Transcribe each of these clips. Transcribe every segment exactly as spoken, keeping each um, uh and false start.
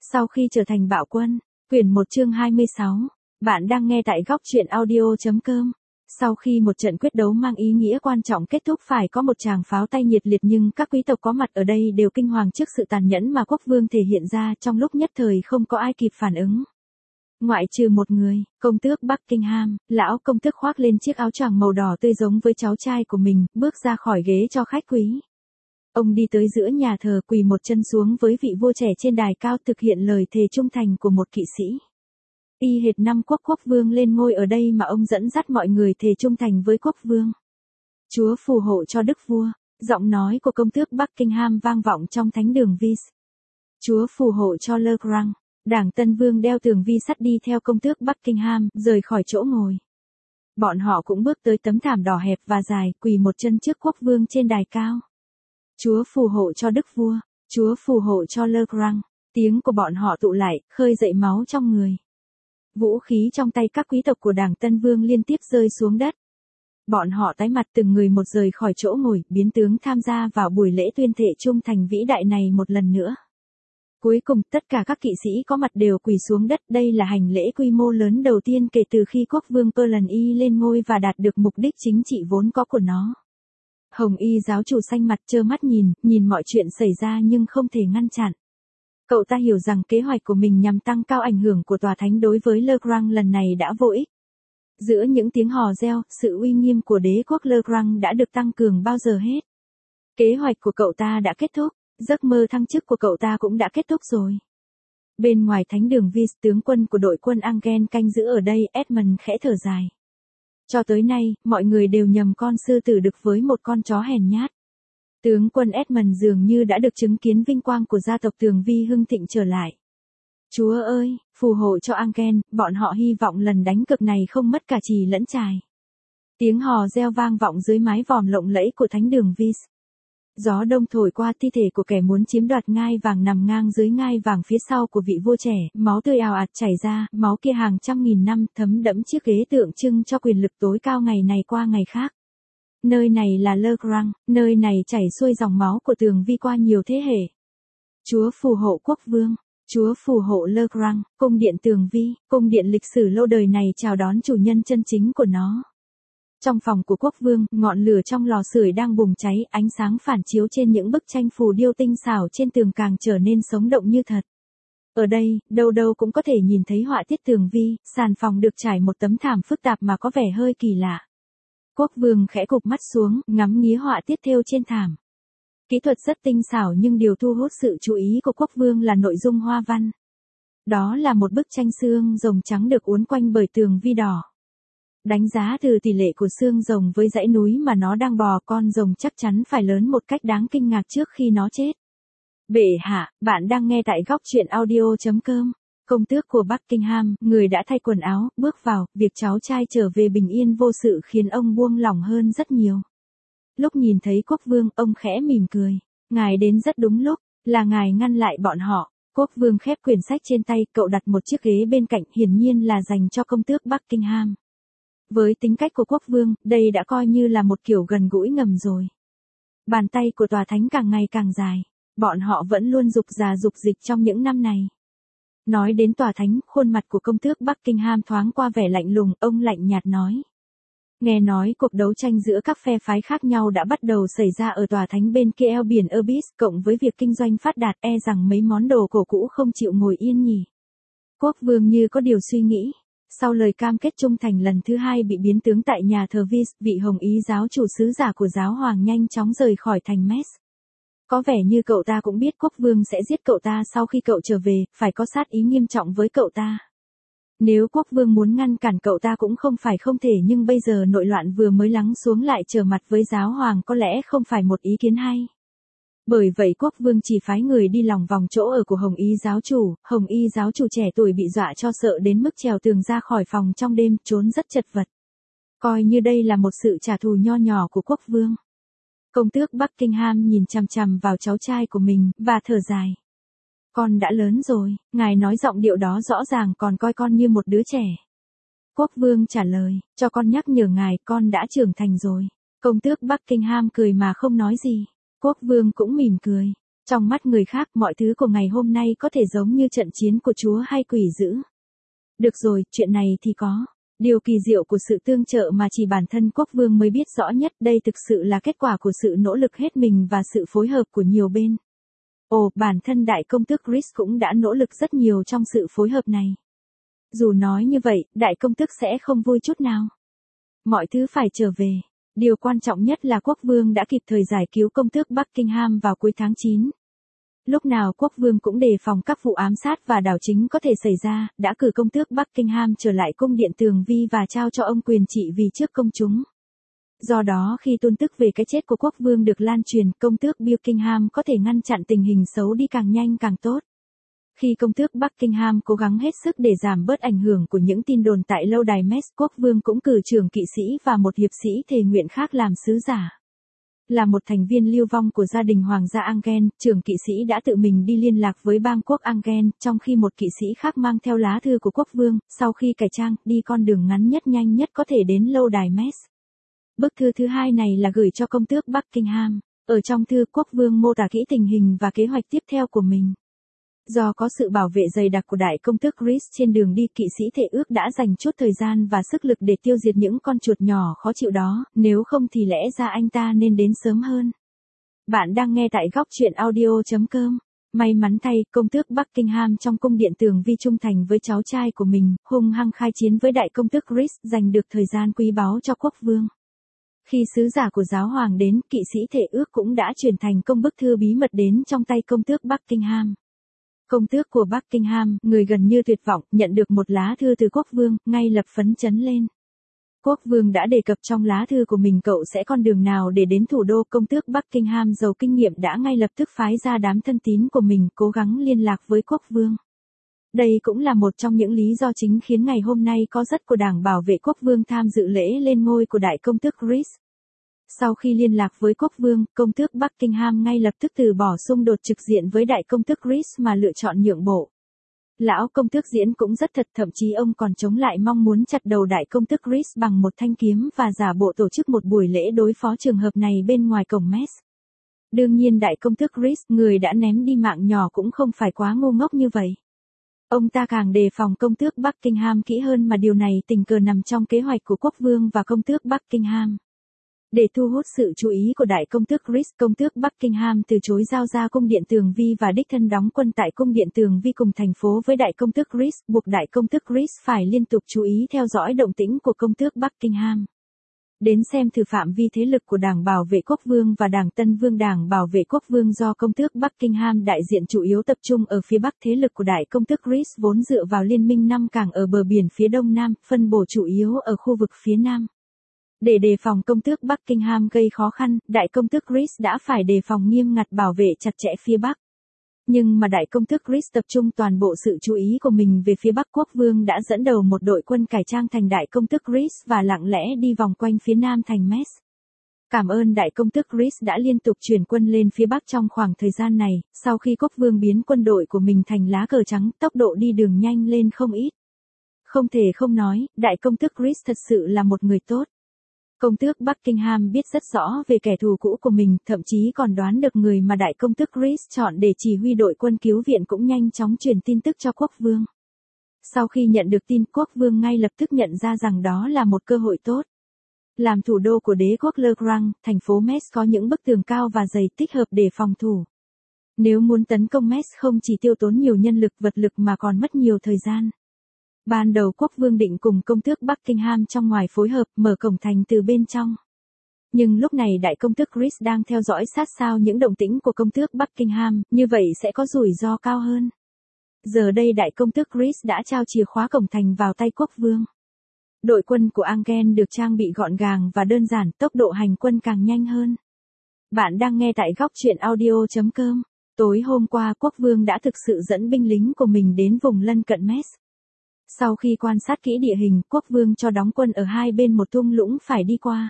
Sau khi trở thành bạo quân, quyển một chương hai mươi sáu, bạn đang nghe tại góc truyện audio.com. Sau khi một trận quyết đấu mang ý nghĩa quan trọng kết thúc phải có một tràng pháo tay nhiệt liệt nhưng các quý tộc có mặt ở đây đều kinh hoàng trước sự tàn nhẫn mà quốc vương thể hiện ra trong lúc nhất thời không có ai kịp phản ứng. Ngoại trừ một người, công tước Buckingham, lão công tước khoác lên chiếc áo choàng màu đỏ tươi giống với cháu trai của mình, bước ra khỏi ghế cho khách quý. Ông đi tới giữa nhà thờ quỳ một chân xuống với vị vua trẻ trên đài cao thực hiện lời thề trung thành của một kỵ sĩ. Y hệt năm quốc quốc vương lên ngôi ở đây mà ông dẫn dắt mọi người thề trung thành với quốc vương. Chúa phù hộ cho đức vua, giọng nói của công tước Buckingham vang vọng trong thánh đường Vis. Chúa phù hộ cho Le Grand. Đảng Tân Vương đeo tường vi sắt đi theo công tước Buckingham, rời khỏi chỗ ngồi. Bọn họ cũng bước tới tấm thảm đỏ hẹp và dài, quỳ một chân trước quốc vương trên đài cao. Chúa phù hộ cho đức vua, Chúa phù hộ cho Le Grand. Tiếng của bọn họ tụ lại, khơi dậy máu trong người. Vũ khí trong tay các quý tộc của đảng Tân Vương liên tiếp rơi xuống đất. Bọn họ tái mặt từng người một rời khỏi chỗ ngồi, biến tướng tham gia vào buổi lễ tuyên thệ trung thành vĩ đại này một lần nữa. Cuối cùng, tất cả các kỵ sĩ có mặt đều quỳ xuống đất. Đây là hành lễ quy mô lớn đầu tiên kể từ khi quốc vương Perlan Y lên ngôi và đạt được mục đích chính trị vốn có của nó. Hồng Y giáo chủ xanh mặt trơ mắt nhìn, nhìn mọi chuyện xảy ra nhưng không thể ngăn chặn. Cậu ta hiểu rằng kế hoạch của mình nhằm tăng cao ảnh hưởng của tòa thánh đối với Le Grand lần này đã vô ích. Giữa những tiếng hò reo, sự uy nghiêm của đế quốc Le Grand đã được tăng cường bao giờ hết. Kế hoạch của cậu ta đã kết thúc, giấc mơ thăng chức của cậu ta cũng đã kết thúc rồi. Bên ngoài thánh đường Vis, tướng quân của đội quân Angel canh giữ ở đây, Edmund khẽ thở dài. Cho tới nay, mọi người đều nhầm con sư tử đực với một con chó hèn nhát. Tướng quân Edmund dường như đã được chứng kiến vinh quang của gia tộc Tường Vi hưng thịnh trở lại. Chúa ơi, phù hộ cho Angel, bọn họ hy vọng lần đánh cược này không mất cả chì lẫn chài. Tiếng hò reo vang vọng dưới mái vòm lộng lẫy của thánh đường Vis. Gió đông thổi qua thi thể của kẻ muốn chiếm đoạt ngai vàng nằm ngang dưới ngai vàng phía sau của vị vua trẻ, máu tươi ào ạt chảy ra, máu kia hàng trăm nghìn năm thấm đẫm chiếc ghế tượng trưng cho quyền lực tối cao ngày này qua ngày khác. Nơi này là Le Grand, nơi này chảy xuôi dòng máu của Tường Vi qua nhiều thế hệ. Chúa phù hộ quốc vương, Chúa phù hộ Le Grand, cung điện Tường Vi, cung điện lịch sử lâu đời này chào đón chủ nhân chân chính của nó. Trong phòng của quốc vương, ngọn lửa trong lò sưởi đang bùng cháy, ánh sáng phản chiếu trên những bức tranh phù điêu tinh xảo trên tường càng trở nên sống động như thật. Ở đây, đâu đâu cũng có thể nhìn thấy họa tiết Tường Vi, sàn phòng được trải một tấm thảm phức tạp mà có vẻ hơi kỳ lạ. Quốc vương khẽ gục mắt xuống, ngắm nghía họa tiết thêu trên thảm. Kỹ thuật rất tinh xảo nhưng điều thu hút sự chú ý của quốc vương là nội dung hoa văn. Đó là một bức tranh xương rồng trắng được uốn quanh bởi Tường Vi đỏ. Đánh giá từ tỷ lệ của xương rồng với dãy núi mà nó đang bò, con rồng chắc chắn phải lớn một cách đáng kinh ngạc trước khi nó chết. Bệ hạ, bạn đang nghe tại góc truyện audio.com. Công tước của Buckingham, người đã thay quần áo, bước vào, việc cháu trai trở về bình yên vô sự khiến ông buông lỏng hơn rất nhiều. Lúc nhìn thấy quốc vương, ông khẽ mỉm cười. Ngài đến rất đúng lúc, là ngài ngăn lại bọn họ. Quốc vương khép quyển sách trên tay, cậu đặt một chiếc ghế bên cạnh, hiển nhiên là dành cho công tước Buckingham. Với tính cách của quốc vương, đây đã coi như là một kiểu gần gũi ngầm rồi. Bàn tay của tòa thánh càng ngày càng dài. Bọn họ vẫn luôn dục già dục dịch trong những năm này. Nói đến tòa thánh, khuôn mặt của công tước Buckingham thoáng qua vẻ lạnh lùng, ông lạnh nhạt nói. Nghe nói cuộc đấu tranh giữa các phe phái khác nhau đã bắt đầu xảy ra ở tòa thánh bên kia eo biển Abyss, cộng với việc kinh doanh phát đạt, e rằng mấy món đồ cổ cũ không chịu ngồi yên nhỉ. Quốc vương như có điều suy nghĩ. Sau lời cam kết trung thành lần thứ hai bị biến tướng tại nhà thờ Vis, vị Hồng Y giáo chủ sứ giả của giáo hoàng nhanh chóng rời khỏi thành Metz. Có vẻ như cậu ta cũng biết quốc vương sẽ giết cậu ta sau khi cậu trở về, phải có sát ý nghiêm trọng với cậu ta. Nếu quốc vương muốn ngăn cản cậu ta cũng không phải không thể, nhưng bây giờ nội loạn vừa mới lắng xuống lại trở mặt với giáo hoàng có lẽ không phải một ý kiến hay. Bởi vậy quốc vương chỉ phái người đi lòng vòng chỗ ở của Hồng Y giáo chủ. Hồng Y giáo chủ trẻ tuổi bị dọa cho sợ đến mức trèo tường ra khỏi phòng trong đêm, trốn rất chật vật. Coi như đây là một sự trả thù nho nhỏ của quốc vương. Công tước Buckingham nhìn chằm chằm vào cháu trai của mình, và thở dài. Con đã lớn rồi, ngài nói giọng điệu đó rõ ràng còn coi con như một đứa trẻ. Quốc vương trả lời, cho con nhắc nhở ngài, con đã trưởng thành rồi. Công tước Buckingham cười mà không nói gì. Quốc vương cũng mỉm cười. Trong mắt người khác mọi thứ của ngày hôm nay có thể giống như trận chiến của chúa hay quỷ dữ. Được rồi, chuyện này thì có. Điều kỳ diệu của sự tương trợ mà chỉ bản thân quốc vương mới biết rõ nhất, đây thực sự là kết quả của sự nỗ lực hết mình và sự phối hợp của nhiều bên. Ồ, bản thân đại công tước Chris cũng đã nỗ lực rất nhiều trong sự phối hợp này. Dù nói như vậy, đại công tước sẽ không vui chút nào. Mọi thứ phải trở về. Điều quan trọng nhất là quốc vương đã kịp thời giải cứu công tước Buckingham vào cuối tháng chín. Lúc nào quốc vương cũng đề phòng các vụ ám sát và đảo chính có thể xảy ra, đã cử công tước Buckingham trở lại cung điện Tường Vi và trao cho ông quyền trị vì trước công chúng. Do đó khi tin tức về cái chết của quốc vương được lan truyền, công tước Buckingham có thể ngăn chặn tình hình xấu đi càng nhanh càng tốt. Khi công tước Buckingham cố gắng hết sức để giảm bớt ảnh hưởng của những tin đồn tại lâu đài Metz, quốc vương cũng cử trưởng kỵ sĩ và một hiệp sĩ thề nguyện khác làm sứ giả. Là một thành viên lưu vong của gia đình hoàng gia Angers, trưởng kỵ sĩ đã tự mình đi liên lạc với bang quốc Angers, trong khi một kỵ sĩ khác mang theo lá thư của quốc vương, sau khi cải trang, đi con đường ngắn nhất nhanh nhất có thể đến lâu đài Metz. Bức thư thứ hai này là gửi cho công tước Buckingham. Ở trong thư, quốc vương mô tả kỹ tình hình và kế hoạch tiếp theo của mình. Do có sự bảo vệ dày đặc của đại công tước Chris trên đường đi, kỵ sĩ thệ ước đã dành chút thời gian và sức lực để tiêu diệt những con chuột nhỏ khó chịu đó, nếu không thì lẽ ra anh ta nên đến sớm hơn. Bạn đang nghe tại góc truyện audio chấm com. May mắn thay, công tước Buckingham trong cung điện Tường Vi trung thành với cháu trai của mình, hung hăng khai chiến với đại công tước Chris, dành được thời gian quý báu cho quốc vương. Khi sứ giả của giáo hoàng đến, kỵ sĩ thệ ước cũng đã truyền thành công bức thư bí mật đến trong tay công tước Buckingham. Công tước của Buckingham, người gần như tuyệt vọng, nhận được một lá thư từ quốc vương, ngay lập phấn chấn lên. Quốc vương đã đề cập trong lá thư của mình cậu sẽ con đường nào để đến thủ đô. Công tước Buckingham giàu kinh nghiệm đã ngay lập tức phái ra đám thân tín của mình cố gắng liên lạc với quốc vương. Đây cũng là một trong những lý do chính khiến ngày hôm nay có rất của đảng bảo vệ quốc vương tham dự lễ lên ngôi của đại công tước Chris. Sau khi liên lạc với quốc vương, công tước Buckingham ngay lập tức từ bỏ xung đột trực diện với đại công tước Chris mà lựa chọn nhượng bộ. Lão công tước diễn cũng rất thật, thậm chí ông còn chống lại mong muốn chặt đầu đại công tước Chris bằng một thanh kiếm và giả bộ tổ chức một buổi lễ đối phó trường hợp này bên ngoài cổng Metz. Đương nhiên đại công tước Chris, người đã ném đi mạng nhỏ, cũng không phải quá ngu ngốc như vậy. Ông ta càng đề phòng công tước Buckingham kỹ hơn, mà điều này tình cờ nằm trong kế hoạch của quốc vương và công tước Buckingham. Để thu hút sự chú ý của đại công tước Chris, công tước Buckingham từ chối giao ra cung điện Tường Vi và đích thân đóng quân tại cung điện Tường Vi cùng thành phố với đại công tước Chris, buộc đại công tước Chris phải liên tục chú ý theo dõi động tĩnh của công tước Buckingham. Đến xem thử phạm vi thế lực của Đảng Bảo vệ Quốc vương và Đảng Tân Vương. Đảng Bảo vệ Quốc vương do công tước Buckingham đại diện chủ yếu tập trung ở phía Bắc, thế lực của đại công tước Chris vốn dựa vào liên minh năm cảng ở bờ biển phía Đông Nam, phân bổ chủ yếu ở khu vực phía Nam. Để đề phòng công tước Buckingham gây khó khăn, đại công tước Chris đã phải đề phòng nghiêm ngặt, bảo vệ chặt chẽ phía Bắc. Nhưng mà đại công tước Chris tập trung toàn bộ sự chú ý của mình về phía Bắc. Quốc vương đã dẫn đầu một đội quân cải trang thành đại công tước Chris và lặng lẽ đi vòng quanh phía Nam thành Metz. Cảm ơn đại công tước Chris đã liên tục chuyển quân lên phía Bắc trong khoảng thời gian này, sau khi quốc vương biến quân đội của mình thành lá cờ trắng, tốc độ đi đường nhanh lên không ít. Không thể không nói, đại công tước Chris thật sự là một người tốt. Công tước Buckingham biết rất rõ về kẻ thù cũ của mình, thậm chí còn đoán được người mà đại công tước Chris chọn để chỉ huy đội quân cứu viện, cũng nhanh chóng truyền tin tức cho quốc vương. Sau khi nhận được tin, quốc vương ngay lập tức nhận ra rằng đó là một cơ hội tốt. Làm thủ đô của đế quốc Le Grand, thành phố Metz có những bức tường cao và dày thích hợp để phòng thủ. Nếu muốn tấn công Metz không chỉ tiêu tốn nhiều nhân lực vật lực mà còn mất nhiều thời gian. Ban đầu quốc vương định cùng công tước Buckingham trong ngoài phối hợp mở cổng thành từ bên trong. Nhưng lúc này đại công tước Chris đang theo dõi sát sao những động tĩnh của công tước Buckingham, như vậy sẽ có rủi ro cao hơn. Giờ đây đại công tước Chris đã trao chìa khóa cổng thành vào tay quốc vương. Đội quân của Angers được trang bị gọn gàng và đơn giản, tốc độ hành quân càng nhanh hơn. Bạn đang nghe tại góc truyện audio chấm com. Tối hôm qua quốc vương đã thực sự dẫn binh lính của mình đến vùng lân cận Metz. Sau khi quan sát kỹ địa hình, quốc vương cho đóng quân ở hai bên một thung lũng phải đi qua.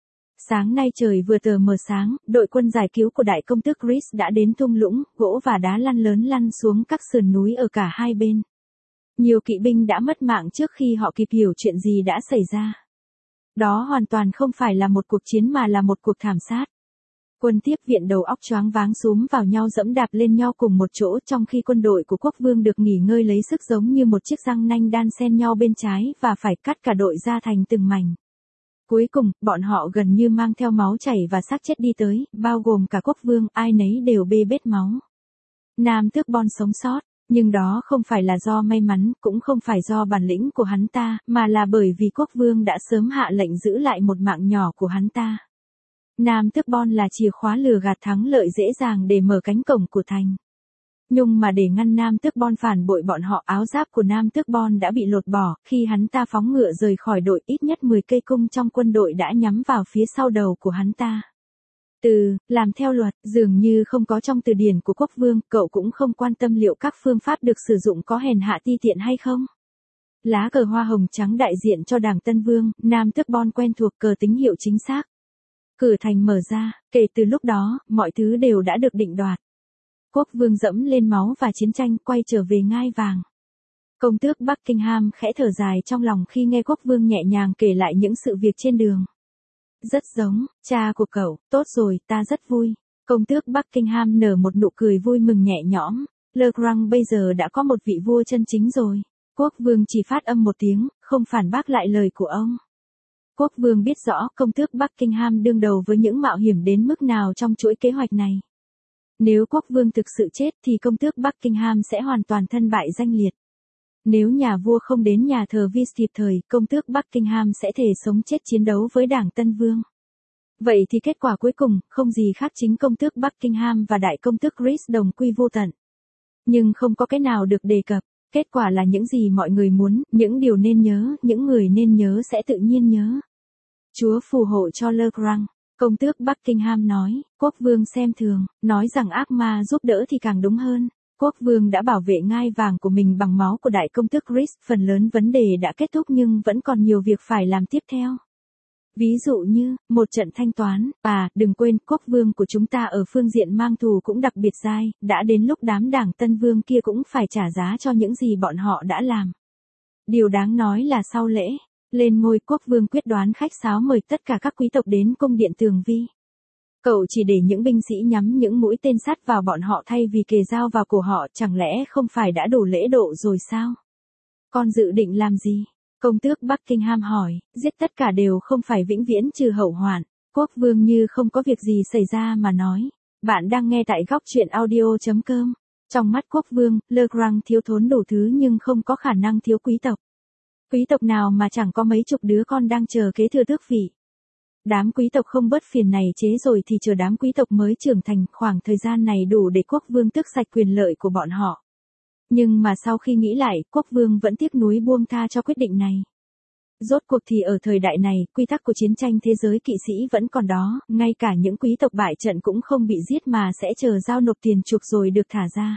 Sáng nay trời vừa tờ mờ sáng, đội quân giải cứu của đại công tước Chris đã đến thung lũng, gỗ và đá lăn lớn lăn xuống các sườn núi ở cả hai bên. Nhiều kỵ binh đã mất mạng trước khi họ kịp hiểu chuyện gì đã xảy ra. Đó hoàn toàn không phải là một cuộc chiến mà là một cuộc thảm sát. Quân tiếp viện đầu óc choáng váng xúm vào nhau dẫm đạp lên nhau cùng một chỗ, trong khi quân đội của quốc vương được nghỉ ngơi lấy sức giống như một chiếc răng nanh đan xen nhau bên trái và phải cắt cả đội ra thành từng mảnh. Cuối cùng, bọn họ gần như mang theo máu chảy và xác chết đi tới, bao gồm cả quốc vương, ai nấy đều bê bết máu. Nam tước Bon sống sót, nhưng đó không phải là do may mắn, cũng không phải do bản lĩnh của hắn ta, mà là bởi vì quốc vương đã sớm hạ lệnh giữ lại một mạng nhỏ của hắn ta. Nam tước Bon là chìa khóa lừa gạt thắng lợi dễ dàng để mở cánh cổng của thành. Nhưng mà để ngăn Nam tước Bon phản bội bọn họ, áo giáp của Nam tước Bon đã bị lột bỏ, khi hắn ta phóng ngựa rời khỏi đội, ít nhất mười cây cung trong quân đội đã nhắm vào phía sau đầu của hắn ta. Từ, làm theo luật, dường như không có trong từ điển của quốc vương, cậu cũng không quan tâm liệu các phương pháp được sử dụng có hèn hạ ti tiện hay không. Lá cờ hoa hồng trắng đại diện cho Đảng Tân Vương, Nam tước Bon quen thuộc cờ tín hiệu chính xác. Cửa thành mở ra, kể từ lúc đó, mọi thứ đều đã được định đoạt. Quốc vương dẫm lên máu và chiến tranh, quay trở về ngai vàng. Công tước Buckingham khẽ thở dài trong lòng khi nghe quốc vương nhẹ nhàng kể lại những sự việc trên đường. Rất giống, cha của cậu, tốt rồi, ta rất vui. Công tước Buckingham nở một nụ cười vui mừng nhẹ nhõm. Le Grand bây giờ đã có một vị vua chân chính rồi. Quốc vương chỉ phát âm một tiếng, không phản bác lại lời của ông. Quốc vương biết rõ công tước Buckingham đương đầu với những mạo hiểm đến mức nào trong chuỗi kế hoạch này. Nếu quốc vương thực sự chết thì công tước Buckingham sẽ hoàn toàn thân bại danh liệt. Nếu nhà vua không đến nhà thờ Vis kịp thời, công tước Buckingham sẽ thể sống chết chiến đấu với Đảng Tân Vương. Vậy thì kết quả cuối cùng, không gì khác chính công tước Buckingham và đại công tước Chris đồng quy vô tận. Nhưng không có cái nào được đề cập, kết quả là những gì mọi người muốn, những điều nên nhớ, những người nên nhớ sẽ tự nhiên nhớ. Chúa phù hộ cho Le Grand. Công tước Buckingham nói, quốc vương xem thường, nói rằng ác ma giúp đỡ thì càng đúng hơn. Quốc vương đã bảo vệ ngai vàng của mình bằng máu của đại công tước Chris, phần lớn vấn đề đã kết thúc nhưng vẫn còn nhiều việc phải làm tiếp theo. Ví dụ như, một trận thanh toán, à, đừng quên, quốc vương của chúng ta ở phương diện mang thù cũng đặc biệt dai, đã đến lúc đám Đảng Tân Vương kia cũng phải trả giá cho những gì bọn họ đã làm. Điều đáng nói là sau lễ lên ngôi, quốc vương quyết đoán khách sáo mời tất cả các quý tộc đến cung điện Tường Vi. Cậu chỉ để những binh sĩ nhắm những mũi tên sắt vào bọn họ thay vì kề dao vào cổ họ, chẳng lẽ không phải đã đủ lễ độ rồi sao? Con dự định làm gì? Công tước Buckingham hỏi, giết tất cả đều không phải vĩnh viễn trừ hậu hoạn. Quốc vương như không có việc gì xảy ra mà nói. Bạn đang nghe tại góc truyện audio chấm com. Trong mắt quốc vương, Le Grand thiếu thốn đủ thứ nhưng không có khả năng thiếu quý tộc. Quý tộc nào mà chẳng có mấy chục đứa con đang chờ kế thừa tước vị. Đám quý tộc không bớt phiền này chế rồi thì chờ đám quý tộc mới trưởng thành, khoảng thời gian này đủ để quốc vương tước sạch quyền lợi của bọn họ. Nhưng mà sau khi nghĩ lại, quốc vương vẫn tiếc nuối buông tha cho quyết định này. Rốt cuộc thì ở thời đại này, quy tắc của chiến tranh thế giới kỵ sĩ vẫn còn đó, ngay cả những quý tộc bại trận cũng không bị giết mà sẽ chờ giao nộp tiền chuộc rồi được thả ra.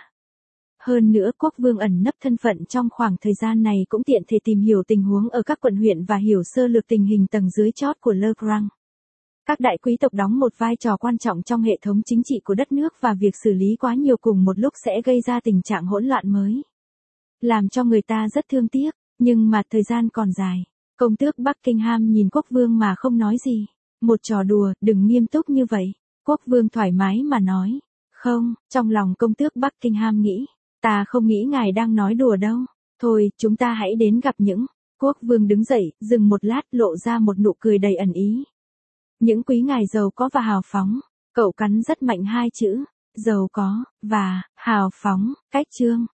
Hơn nữa, quốc vương ẩn nấp thân phận trong khoảng thời gian này cũng tiện thể tìm hiểu tình huống ở các quận huyện và hiểu sơ lược tình hình tầng dưới chót của Le Grand. Các đại quý tộc đóng một vai trò quan trọng trong hệ thống chính trị của đất nước và việc xử lý quá nhiều cùng một lúc sẽ gây ra tình trạng hỗn loạn mới. Làm cho người ta rất thương tiếc, nhưng mà thời gian còn dài. Công tước Buckingham nhìn quốc vương mà không nói gì. Một trò đùa, đừng nghiêm túc như vậy. Quốc vương thoải mái mà nói. Không, trong lòng công tước Buckingham nghĩ. Ta không nghĩ ngài đang nói đùa đâu. Thôi, chúng ta hãy đến gặp những. Quốc vương đứng dậy, dừng một lát, lộ ra một nụ cười đầy ẩn ý. Những quý ngài giàu có và hào phóng. Cậu cắn rất mạnh hai chữ. Giàu có, và, hào phóng, cách chương.